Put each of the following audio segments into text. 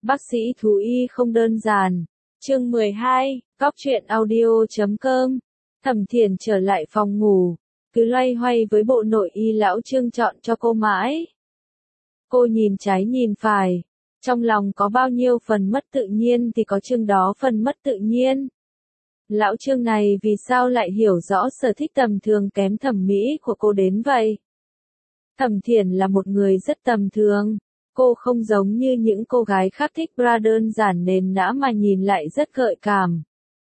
Bác sĩ thú y không đơn giản. Chương 12, Cóc truyện audio.com. Thẩm Thiền trở lại phòng ngủ, cứ loay hoay với bộ nội y lão Trương chọn cho cô mãi. Cô nhìn trái nhìn phải, trong lòng có bao nhiêu phần mất tự nhiên thì có chừng đó phần mất tự nhiên. Lão Trương này vì sao lại hiểu rõ sở thích tầm thường kém thẩm mỹ của cô đến vậy? Thẩm Thiền là một người rất tầm thường. Cô không giống như những cô gái khác thích bra đơn giản nền nã mà nhìn lại rất gợi cảm.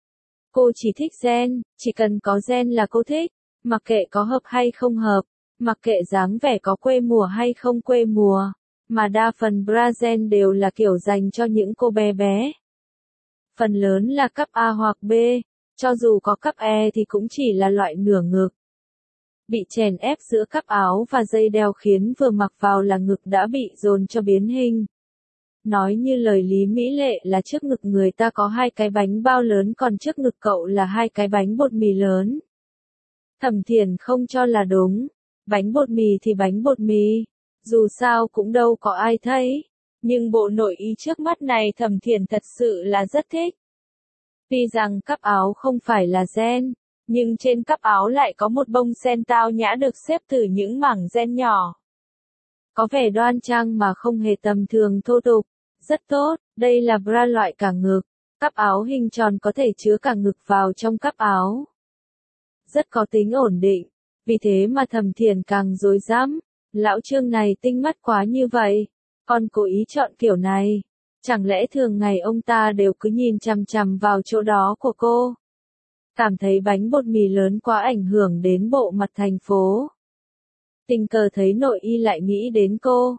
Cô chỉ thích gen, chỉ cần có gen là cô thích, mặc kệ có hợp hay không hợp, mặc kệ dáng vẻ có quê mùa hay không quê mùa, mà đa phần bra gen đều là kiểu dành cho những cô bé bé. Phần lớn là cấp A hoặc B, cho dù có cấp E thì cũng chỉ là loại nửa ngực. Bị chèn ép giữa cắp áo và dây đeo khiến vừa mặc vào là ngực đã bị dồn cho biến hình. Nói như lời Lý Mỹ Lệ là trước ngực người ta có 2 cái bánh bao lớn còn trước ngực cậu là 2 cái bánh bột mì lớn. Thẩm Thiền không cho là đúng, bánh bột mì thì bánh bột mì, dù sao cũng đâu có ai thấy, nhưng bộ nội y trước mắt này Thẩm Thiền thật sự là rất thích. Tuy rằng cắp áo không phải là gen, nhưng trên cắp áo lại có một bông sen tao nhã được xếp từ những mảng gen nhỏ. Có vẻ đoan trang mà không hề tầm thường thô tục, rất tốt, đây là bra loại cả ngực, cắp áo hình tròn có thể chứa cả ngực vào trong cắp áo. Rất có tính ổn định, vì thế mà Thẩm Thiền càng rối rắm, lão Trương này tinh mắt quá như vậy, còn cố ý chọn kiểu này, chẳng lẽ thường ngày ông ta đều cứ nhìn chằm chằm vào chỗ đó của cô? Cảm thấy bánh bột mì lớn quá ảnh hưởng đến bộ mặt thành phố. Tình cờ thấy nội y lại nghĩ đến cô.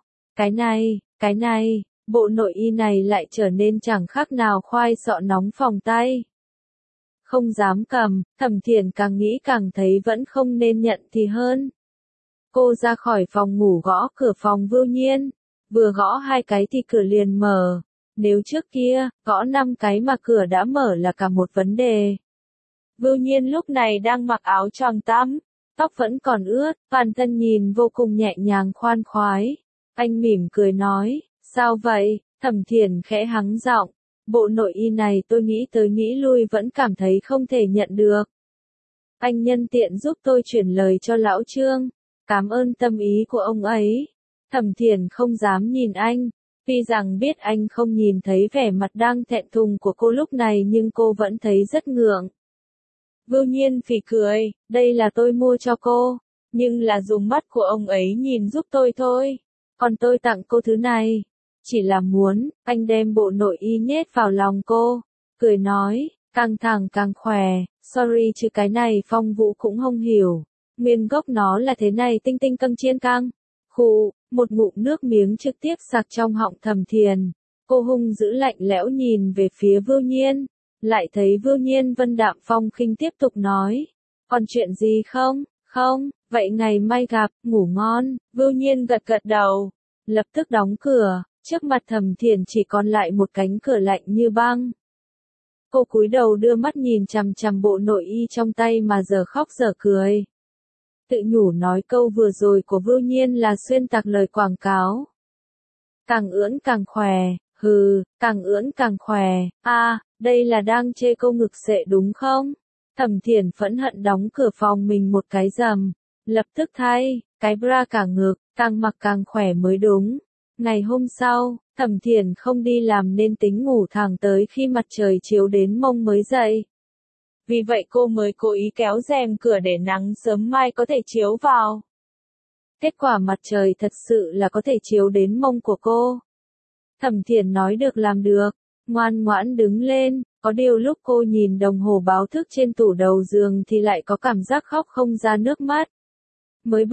Cái này, bộ nội y này lại trở nên chẳng khác nào khoai sọ nóng phòng tay. Không dám cầm, Thẩm Thiền càng nghĩ càng thấy vẫn không nên nhận thì hơn. Cô ra khỏi phòng ngủ gõ cửa phòng Vưu Nhiên. Vừa gõ 2 cái thì cửa liền mở. Nếu trước kia, gõ 5 cái mà cửa đã mở là cả một vấn đề. Vưu Nhiên lúc này đang mặc áo choàng tắm, tóc vẫn còn ướt, toàn thân nhìn vô cùng nhẹ nhàng khoan khoái. Anh mỉm cười nói, sao vậy? Thẩm Thiền khẽ hắng giọng, bộ nội y này tôi nghĩ tới nghĩ lui vẫn cảm thấy không thể nhận được. Anh nhân tiện giúp tôi chuyển lời cho lão Trương, cảm ơn tâm ý của ông ấy. Thẩm Thiền không dám nhìn anh, tuy rằng biết anh không nhìn thấy vẻ mặt đang thẹn thùng của cô lúc này nhưng cô vẫn thấy rất ngượng. Vưu Nhiên phì cười, đây là tôi mua cho cô, nhưng là dùng mắt của ông ấy nhìn giúp tôi thôi, còn tôi tặng cô thứ này, chỉ là muốn, anh đem bộ nội y nhét vào lòng cô, cười nói, càng thẳng càng khỏe, sorry chứ cái này Phong Vũ cũng không hiểu, nguyên gốc nó là thế này tinh tinh căng chiên căng, khụ, một ngụm nước miếng trực tiếp sặc trong họng Thẩm Thiền, cô hung dữ lạnh lẽo nhìn về phía Vưu Nhiên. Lại thấy Vưu Nhiên vân đạm phong khinh tiếp tục nói, còn chuyện gì không? Không, vậy ngày mai gặp, ngủ ngon. Vưu Nhiên gật gật đầu, lập tức đóng cửa, trước mặt Thẩm Thiền chỉ còn lại một cánh cửa lạnh như băng. Cô cúi đầu đưa mắt nhìn chằm chằm bộ nội y trong tay mà giờ khóc giờ cười. Tự nhủ nói câu vừa rồi của Vưu Nhiên là xuyên tạc lời quảng cáo. Càng ưỡn càng khỏe, càng ưỡn càng khỏe, đây là đang chê cô ngực xệ đúng không? Thẩm Thiền phẫn hận đóng cửa phòng mình một cái rầm, lập tức thay, cái bra cả ngực, càng mặc càng khỏe mới đúng. Ngày hôm sau, Thẩm Thiền không đi làm nên tính ngủ thẳng tới khi mặt trời chiếu đến mông mới dậy. Vì vậy cô mới cố ý kéo rèm cửa để nắng sớm mai có thể chiếu vào. Kết quả mặt trời thật sự là có thể chiếu đến mông của cô. Thẩm Thiền nói được làm được, ngoan ngoãn đứng lên, có điều lúc cô nhìn đồng hồ báo thức trên tủ đầu giường thì lại có cảm giác khóc không ra nước mắt. Mới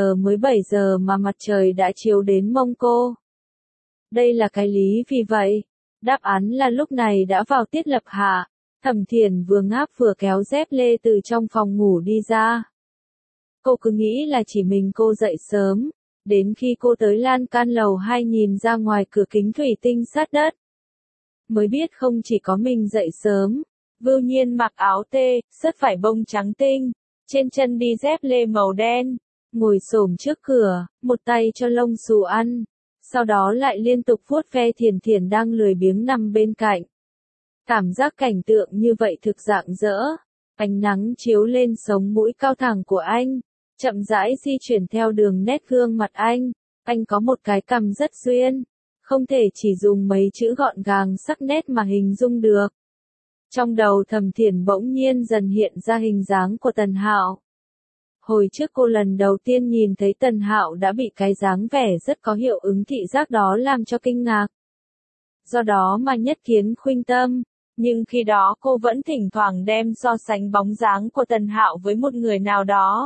7 giờ mà mặt trời đã chiếu đến mông cô. Đây là cái lý vì vậy. Đáp án là lúc này đã vào tiết lập hạ, Thẩm Thiền vừa ngáp vừa kéo dép lê từ trong phòng ngủ đi ra. Cô cứ nghĩ là chỉ mình cô dậy sớm. Đến khi cô tới lan can lầu 2 nhìn ra ngoài cửa kính thủy tinh sát đất. Mới biết không chỉ có mình dậy sớm. Vưu Nhiên mặc áo tê, sất vải bông trắng tinh. Trên chân đi dép lê màu đen. Ngồi xổm trước cửa, một tay cho lông xù ăn. sau đó lại liên tục vuốt ve Thiền Thiền đang lười biếng nằm bên cạnh. Cảm giác cảnh tượng như vậy thực rạng rỡ, ánh nắng chiếu lên sống mũi cao thẳng của anh, chậm rãi di chuyển theo đường nét gương mặt anh có một cái cằm rất duyên, không thể chỉ dùng mấy chữ gọn gàng sắc nét mà hình dung được. Trong đầu Thẩm Thiền bỗng nhiên dần hiện ra hình dáng của Tần Hạo. Hồi trước cô lần đầu tiên nhìn thấy Tần Hạo đã bị cái dáng vẻ rất có hiệu ứng thị giác đó làm cho kinh ngạc. Do đó mà nhất kiến khuynh tâm, nhưng khi đó cô vẫn thỉnh thoảng đem so sánh bóng dáng của Tần Hạo với một người nào đó.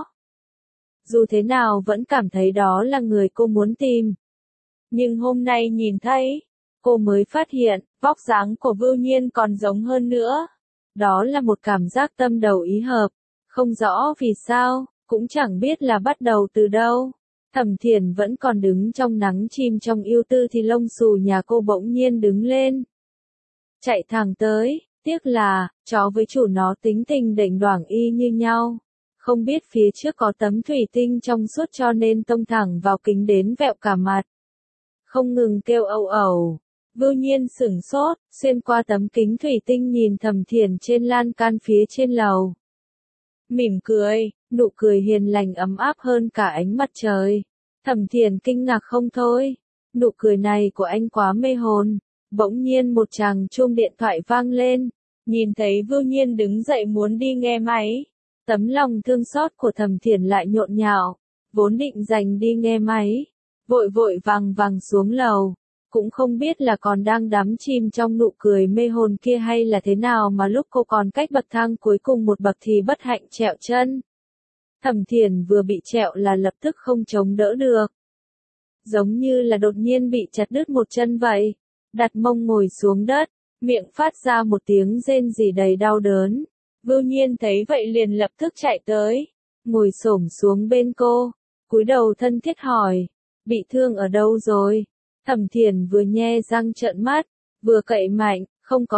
Dù thế nào vẫn cảm thấy đó là người cô muốn tìm. Nhưng hôm nay nhìn thấy, cô mới phát hiện, vóc dáng của Vưu Nhiên còn giống hơn nữa. Đó là một cảm giác tâm đầu ý hợp, không rõ vì sao, cũng chẳng biết là bắt đầu từ đâu. Thẩm Thiền vẫn còn đứng trong nắng chìm trong ưu tư thì lông xù nhà cô bỗng nhiên đứng lên. Chạy thẳng tới, tiếc là, chó với chủ nó tính tình đểnh đoảng y như nhau. Không biết phía trước có tấm thủy tinh trong suốt cho nên tông thẳng vào kính đến vẹo cả mặt. Không ngừng kêu âu ẩu. Vưu Nhiên sửng sốt, xuyên qua tấm kính thủy tinh nhìn Thẩm Thiền trên lan can phía trên lầu. Mỉm cười, nụ cười hiền lành ấm áp hơn cả ánh mặt trời. Thẩm Thiền kinh ngạc không thôi. Nụ cười này của anh quá mê hồn. Bỗng nhiên một chàng chuông điện thoại vang lên. Nhìn thấy Vưu Nhiên đứng dậy muốn đi nghe máy. Tấm lòng thương xót của Thẩm Thiền lại nhộn nhạo. Vốn định dành đi nghe máy. Vội vội vàng vàng xuống lầu. Cũng không biết là còn đang đắm chìm trong nụ cười mê hồn kia hay là thế nào mà lúc cô còn cách bậc thang cuối cùng một bậc thì bất hạnh trẹo chân. Thẩm Thiền vừa bị trẹo là lập tức không chống đỡ được. Giống như là đột nhiên bị chặt đứt một chân vậy. Đặt mông ngồi xuống đất, miệng phát ra một tiếng rên rỉ đầy đau đớn. Vưu Nhiên thấy vậy liền lập tức chạy tới, ngồi xổm xuống bên cô, cúi đầu thân thiết hỏi, bị thương ở đâu rồi? Thẩm Thiền vừa nhe răng trợn mắt, vừa cậy mạnh, không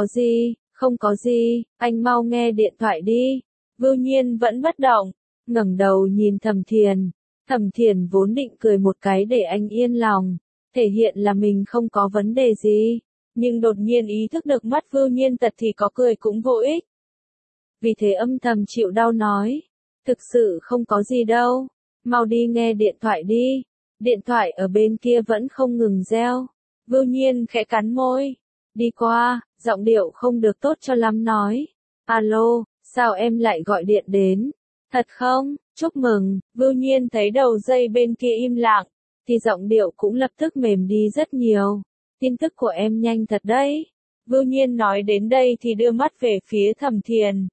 có gì, anh mau nghe điện thoại đi. Vưu Nhiên vẫn bất động, ngẩng đầu nhìn Thẩm Thiền. Thẩm Thiền vốn định cười một cái để anh yên lòng, thể hiện là mình không có vấn đề gì, nhưng đột nhiên ý thức được mắt Vưu Nhiên tật thì có cười cũng vô ích. Vì thế âm thầm chịu đau nói, thực sự không có gì đâu, mau đi nghe điện thoại đi. Điện thoại ở bên kia vẫn không ngừng reo. Vưu Nhiên khẽ cắn môi. Đi qua, giọng điệu không được tốt cho lắm nói. Alo, sao em lại gọi điện đến? Thật không? Chúc mừng. Vưu Nhiên thấy đầu dây bên kia im lặng, thì giọng điệu cũng lập tức mềm đi rất nhiều. Tin tức của em nhanh thật đấy. Vưu Nhiên nói đến đây thì đưa mắt về phía Thẩm Thiền.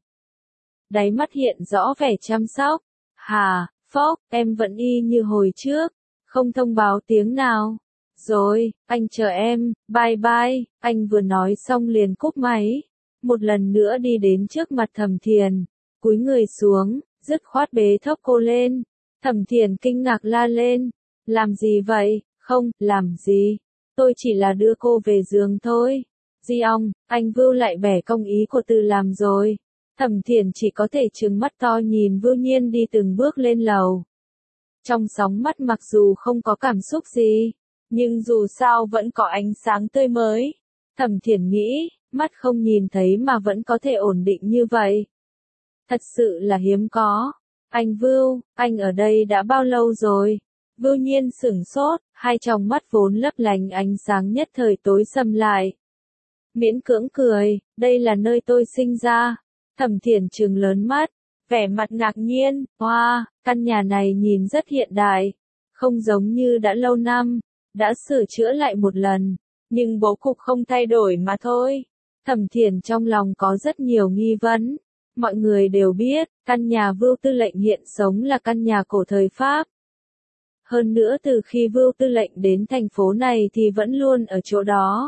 Đáy mắt hiện rõ vẻ chăm sóc. Hà, phốc, em vẫn y như hồi trước. Không thông báo tiếng nào. Rồi, anh chờ em, bye bye, anh vừa nói xong liền cúp máy. Một lần nữa đi đến trước mặt Thẩm Thiền, cúi người xuống, dứt khoát bế thốc cô lên. Thẩm Thiền kinh ngạc la lên, làm gì vậy? Không, làm gì? Tôi chỉ là đưa cô về giường thôi. Di ong, anh Vưu lại bẻ cong ý của từ làm rồi. Thẩm Thiền chỉ có thể trừng mắt to nhìn Vưu Nhiên đi từng bước lên lầu. Trong sóng mắt mặc dù không có cảm xúc gì, nhưng dù sao vẫn có ánh sáng tươi mới. Thẩm Thiền nghĩ, mắt không nhìn thấy mà vẫn có thể ổn định như vậy. Thật sự là hiếm có. Anh Vưu, anh ở đây đã bao lâu rồi? Vưu Nhiên sửng sốt, hai tròng mắt vốn lấp lánh ánh sáng nhất thời tối sầm lại. Miễn cưỡng cười, đây là nơi tôi sinh ra. Thẩm Thiền trừng lớn mắt, vẻ mặt ngạc nhiên, wow, căn nhà này nhìn rất hiện đại, không giống như đã lâu năm, đã sửa chữa lại một lần, nhưng bố cục không thay đổi mà thôi. Thẩm Thiền trong lòng có rất nhiều nghi vấn. Mọi người đều biết, căn nhà Vưu Tư lệnh hiện sống là căn nhà cổ thời Pháp. Hơn nữa từ khi Vưu Tư lệnh đến thành phố này thì vẫn luôn ở chỗ đó.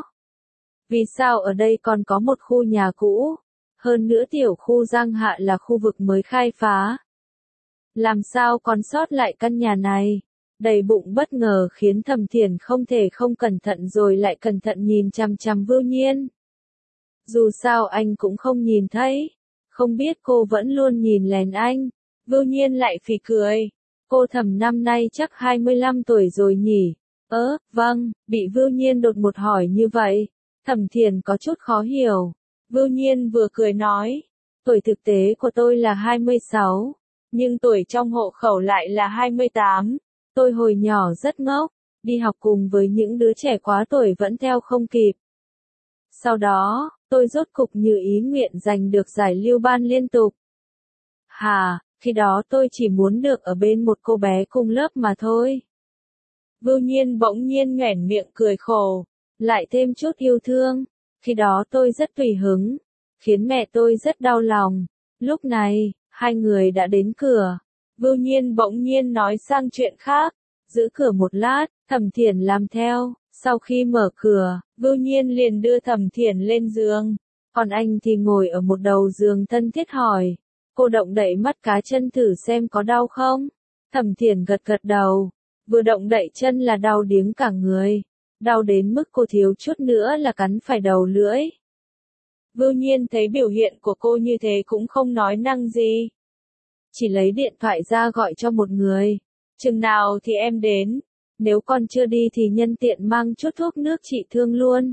Vì sao ở đây còn có một khu nhà cũ? Hơn nữa tiểu khu Giang Hạ là khu vực mới khai phá. Làm sao còn sót lại căn nhà này? Đầy bụng bất ngờ khiến Thẩm Thiền không thể không cẩn thận rồi lại cẩn thận nhìn chằm chằm Vưu Nhiên. Dù sao anh cũng không nhìn thấy. Không biết cô vẫn luôn nhìn lén anh. Vưu Nhiên lại phì cười. Cô Thẩm năm nay chắc 25 tuổi rồi nhỉ? Vâng, bị Vưu Nhiên đột ngột hỏi như vậy. Thẩm Thiền có chút khó hiểu. Vưu Nhiên vừa cười nói, tuổi thực tế của tôi là 26, nhưng tuổi trong hộ khẩu lại là 28. Tôi hồi nhỏ rất ngốc, đi học cùng với những đứa trẻ quá tuổi vẫn theo không kịp. Sau đó, tôi rốt cục như ý nguyện giành được giải lưu ban liên tục. Khi đó tôi chỉ muốn được ở bên một cô bé cùng lớp mà thôi. Vưu Nhiên bỗng nhiên nhoẻn miệng cười khổ, lại thêm chút yêu thương. Khi đó tôi rất tùy hứng, khiến mẹ tôi rất đau lòng. Lúc này, hai người đã đến cửa. Vưu Nhiên bỗng nhiên nói sang chuyện khác, giữ cửa một lát, Thẩm Thiển làm theo. Sau khi mở cửa, Vưu Nhiên liền đưa Thẩm Thiển lên giường, còn anh thì ngồi ở một đầu giường thân thiết hỏi. Cô động đậy mắt cá chân thử xem có đau không? Thẩm Thiển gật gật đầu, vừa động đậy chân là đau điếng cả người, đau đến mức cô thiếu chút nữa là cắn phải đầu lưỡi. Vưu Nhiên thấy biểu hiện của cô như thế cũng không nói năng gì, chỉ lấy điện thoại ra gọi cho một người. Chừng nào thì em đến, nếu con chưa đi thì nhân tiện mang chút thuốc nước trị thương luôn.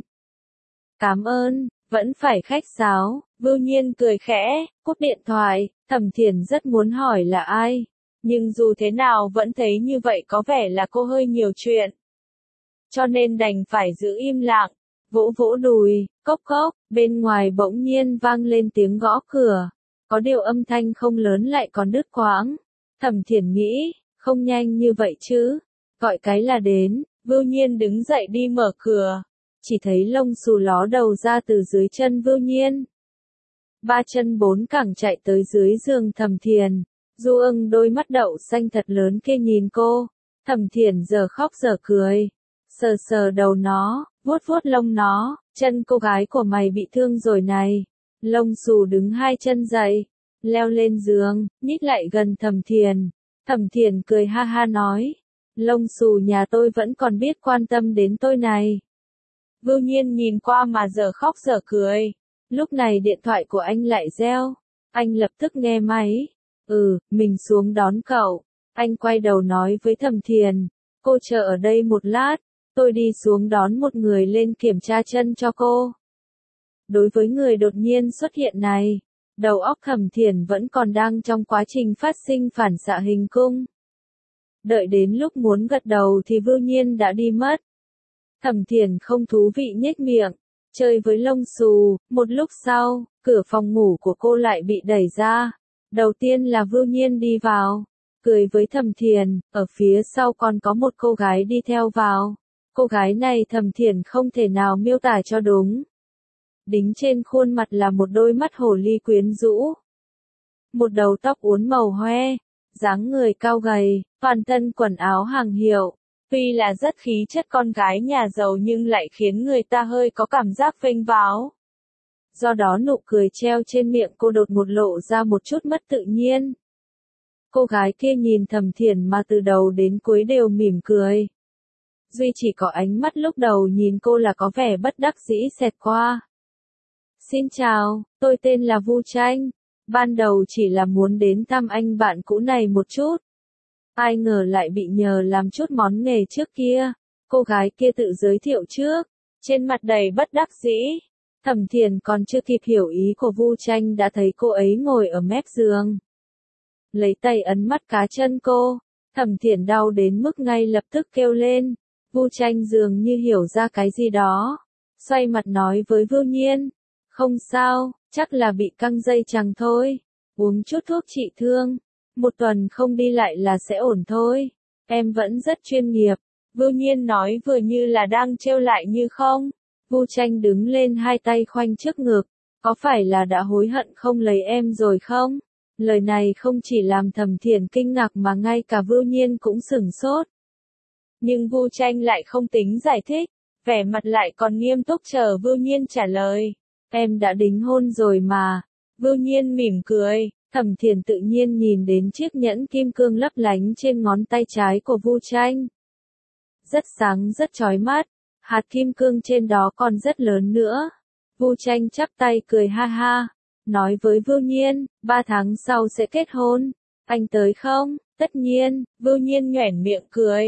Cảm ơn, vẫn phải khách sáo. Vưu Nhiên cười khẽ, cúp điện thoại. Thẩm Thiển rất muốn hỏi là ai, nhưng dù thế nào vẫn thấy như vậy có vẻ là cô hơi nhiều chuyện, cho nên đành phải giữ im lặng. Vỗ vỗ đùi, cốc cốc, bên ngoài bỗng nhiên vang lên tiếng gõ cửa, có điều âm thanh không lớn lại còn đứt quãng. Thẩm Thiển nghĩ, không nhanh như vậy chứ, gọi cái là đến. Vưu Nhiên đứng dậy đi mở cửa, chỉ thấy lông xù ló đầu ra từ dưới chân Vưu Nhiên. Ba chân bốn cẳng chạy tới dưới giường Thẩm Thiển. Du Ưng đôi mắt đậu xanh thật lớn kia nhìn cô. Thẩm Thiển giờ khóc giờ cười, sờ sờ đầu nó, vuốt vuốt lông nó. Chân cô gái của mày bị thương rồi này. Lông xù đứng hai chân dậy, leo lên giường, nhích lại gần Thẩm Thiển. Thẩm Thiển cười ha ha nói, lông xù nhà tôi vẫn còn biết quan tâm đến tôi này. Vưu Nhiên nhìn qua mà giờ khóc giờ cười. Lúc này điện thoại của anh lại reo. Anh lập tức nghe máy. Mình xuống đón cậu. Anh quay đầu nói với Thẩm Thiển, cô chờ ở đây một lát, tôi đi xuống đón một người lên kiểm tra chân cho cô. Đối với người đột nhiên xuất hiện này, đầu óc Thẩm Thiển vẫn còn đang trong quá trình phát sinh phản xạ hình cung. Đợi đến lúc muốn gật đầu thì Vưu Nhiên đã đi mất. Thẩm Thiển không thú vị nhếch miệng, chơi với lông xù. Một lúc sau, cửa phòng ngủ của cô lại bị đẩy ra. Đầu tiên là Vưu Nhiên đi vào, cười với Thẩm Thiển, ở phía sau còn có một cô gái đi theo vào. Cô gái này Thẩm Thiển không thể nào miêu tả cho đúng. Đính trên khuôn mặt là một đôi mắt hồ ly quyến rũ, một đầu tóc uốn màu hoe, dáng người cao gầy, toàn thân quần áo hàng hiệu. Tuy là rất khí chất con gái nhà giàu nhưng lại khiến người ta hơi có cảm giác vênh váo. Do đó nụ cười treo trên miệng cô đột ngột lộ ra một chút mất tự nhiên. Cô gái kia nhìn Thẩm Thiển mà từ đầu đến cuối đều mỉm cười. Duy chỉ có ánh mắt lúc đầu nhìn cô là có vẻ bất đắc dĩ xẹt qua. Xin chào, tôi tên là Vu Tranh. Ban đầu chỉ là muốn đến thăm anh bạn cũ này một chút. Ai ngờ lại bị nhờ làm chút món nghề trước kia. Cô gái kia tự giới thiệu trước, trên mặt đầy bất đắc dĩ. Thẩm Thiển còn chưa kịp hiểu ý của Vu Tranh đã thấy cô ấy ngồi ở mép giường, lấy tay ấn mắt cá chân cô. Thẩm Thiển đau đến mức ngay lập tức kêu lên. Vu Tranh dường như hiểu ra cái gì đó, xoay mặt nói với Vưu Nhiên, không sao, chắc là bị căng dây chằng thôi, uống chút thuốc trị thương, một tuần không đi lại là sẽ ổn thôi, em vẫn rất chuyên nghiệp. Vưu Nhiên nói vừa như là đang trêu lại như không. Vu Tranh đứng lên hai tay khoanh trước ngực, có phải là đã hối hận không lấy em rồi không? Lời này không chỉ làm Thẩm Thiển kinh ngạc mà ngay cả Vưu Nhiên cũng sửng sốt. Nhưng Vu Tranh lại không tính giải thích, vẻ mặt lại còn nghiêm túc chờ Vưu Nhiên trả lời. Em đã đính hôn rồi mà. Vưu Nhiên mỉm cười. Thẩm Thiển tự nhiên nhìn đến chiếc nhẫn kim cương lấp lánh trên ngón tay trái của Vu Tranh. Rất sáng rất chói mắt, hạt kim cương trên đó còn rất lớn nữa. Vu Tranh chắp tay cười ha ha, nói với Vưu Nhiên, 3 tháng sau sẽ kết hôn, anh tới không? Tất nhiên. Vưu Nhiên nhoẻn miệng cười.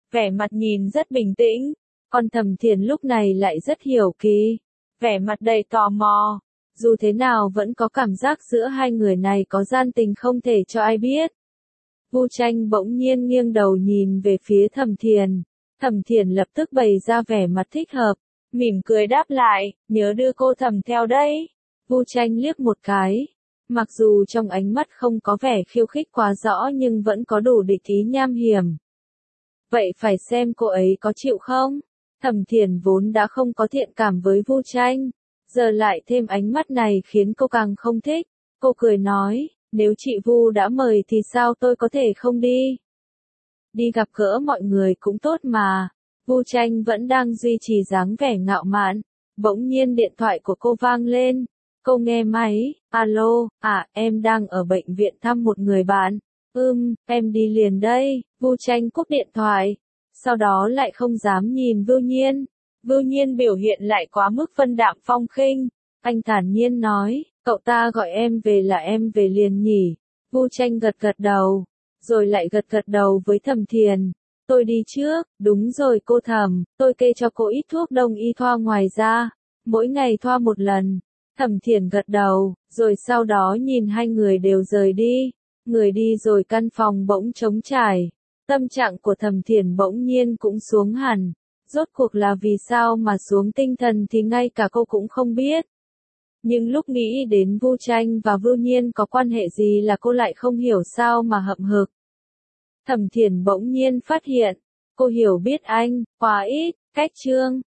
vẻ mặt nhìn rất bình tĩnh, còn Thẩm Thiền lúc này lại rất hiểu kỳ, vẻ mặt đầy tò mò, dù thế nào vẫn có cảm giác giữa hai người này có gian tình không thể cho ai biết. Vu Tranh bỗng nhiên nghiêng đầu nhìn về phía Thẩm Thiền lập tức bày ra vẻ mặt thích hợp, mỉm cười đáp lại, nhớ đưa cô Thẩm theo đấy. Vu Tranh liếc một cái, mặc dù trong ánh mắt không có vẻ khiêu khích quá rõ nhưng vẫn có đủ địch ý nham hiểm. Vậy phải xem cô ấy có chịu không? Thẩm Thiền vốn đã không có thiện cảm với Vu Tranh, giờ lại thêm ánh mắt này khiến cô càng không thích. Cô cười nói, nếu chị Vu đã mời thì sao tôi có thể không đi? Đi gặp gỡ mọi người cũng tốt mà. Vu Tranh vẫn đang duy trì dáng vẻ ngạo mạn. Bỗng nhiên điện thoại của cô vang lên. Cô nghe máy, alo, em đang ở bệnh viện thăm một người bạn. Em đi liền đây. Vu Tranh cúp điện thoại. Sau đó lại không dám nhìn Vưu Nhiên. Vưu Nhiên biểu hiện lại quá mức vân đạm phong khinh. Anh thản nhiên nói, cậu ta gọi em về là em về liền nhỉ. Vu Tranh gật gật đầu, rồi lại gật gật đầu với Thẩm Thiền. Tôi đi trước, đúng rồi cô Thẩm, tôi kê cho cô ít thuốc đông y thoa ngoài ra, mỗi ngày thoa một lần. Thẩm Thiền gật đầu, rồi sau đó nhìn hai người đều rời đi. Người đi rồi căn phòng bỗng trống trải. Tâm trạng của Thẩm Thiền bỗng nhiên cũng xuống hẳn. Rốt cuộc là vì sao mà xuống tinh thần thì ngay cả cô cũng không biết. Nhưng lúc nghĩ đến Vu Tranh và Vưu Nhiên có quan hệ gì là cô lại không hiểu sao mà hậm hực. Thẩm Thiền bỗng nhiên phát hiện, cô hiểu biết anh, quá ít, cách chương.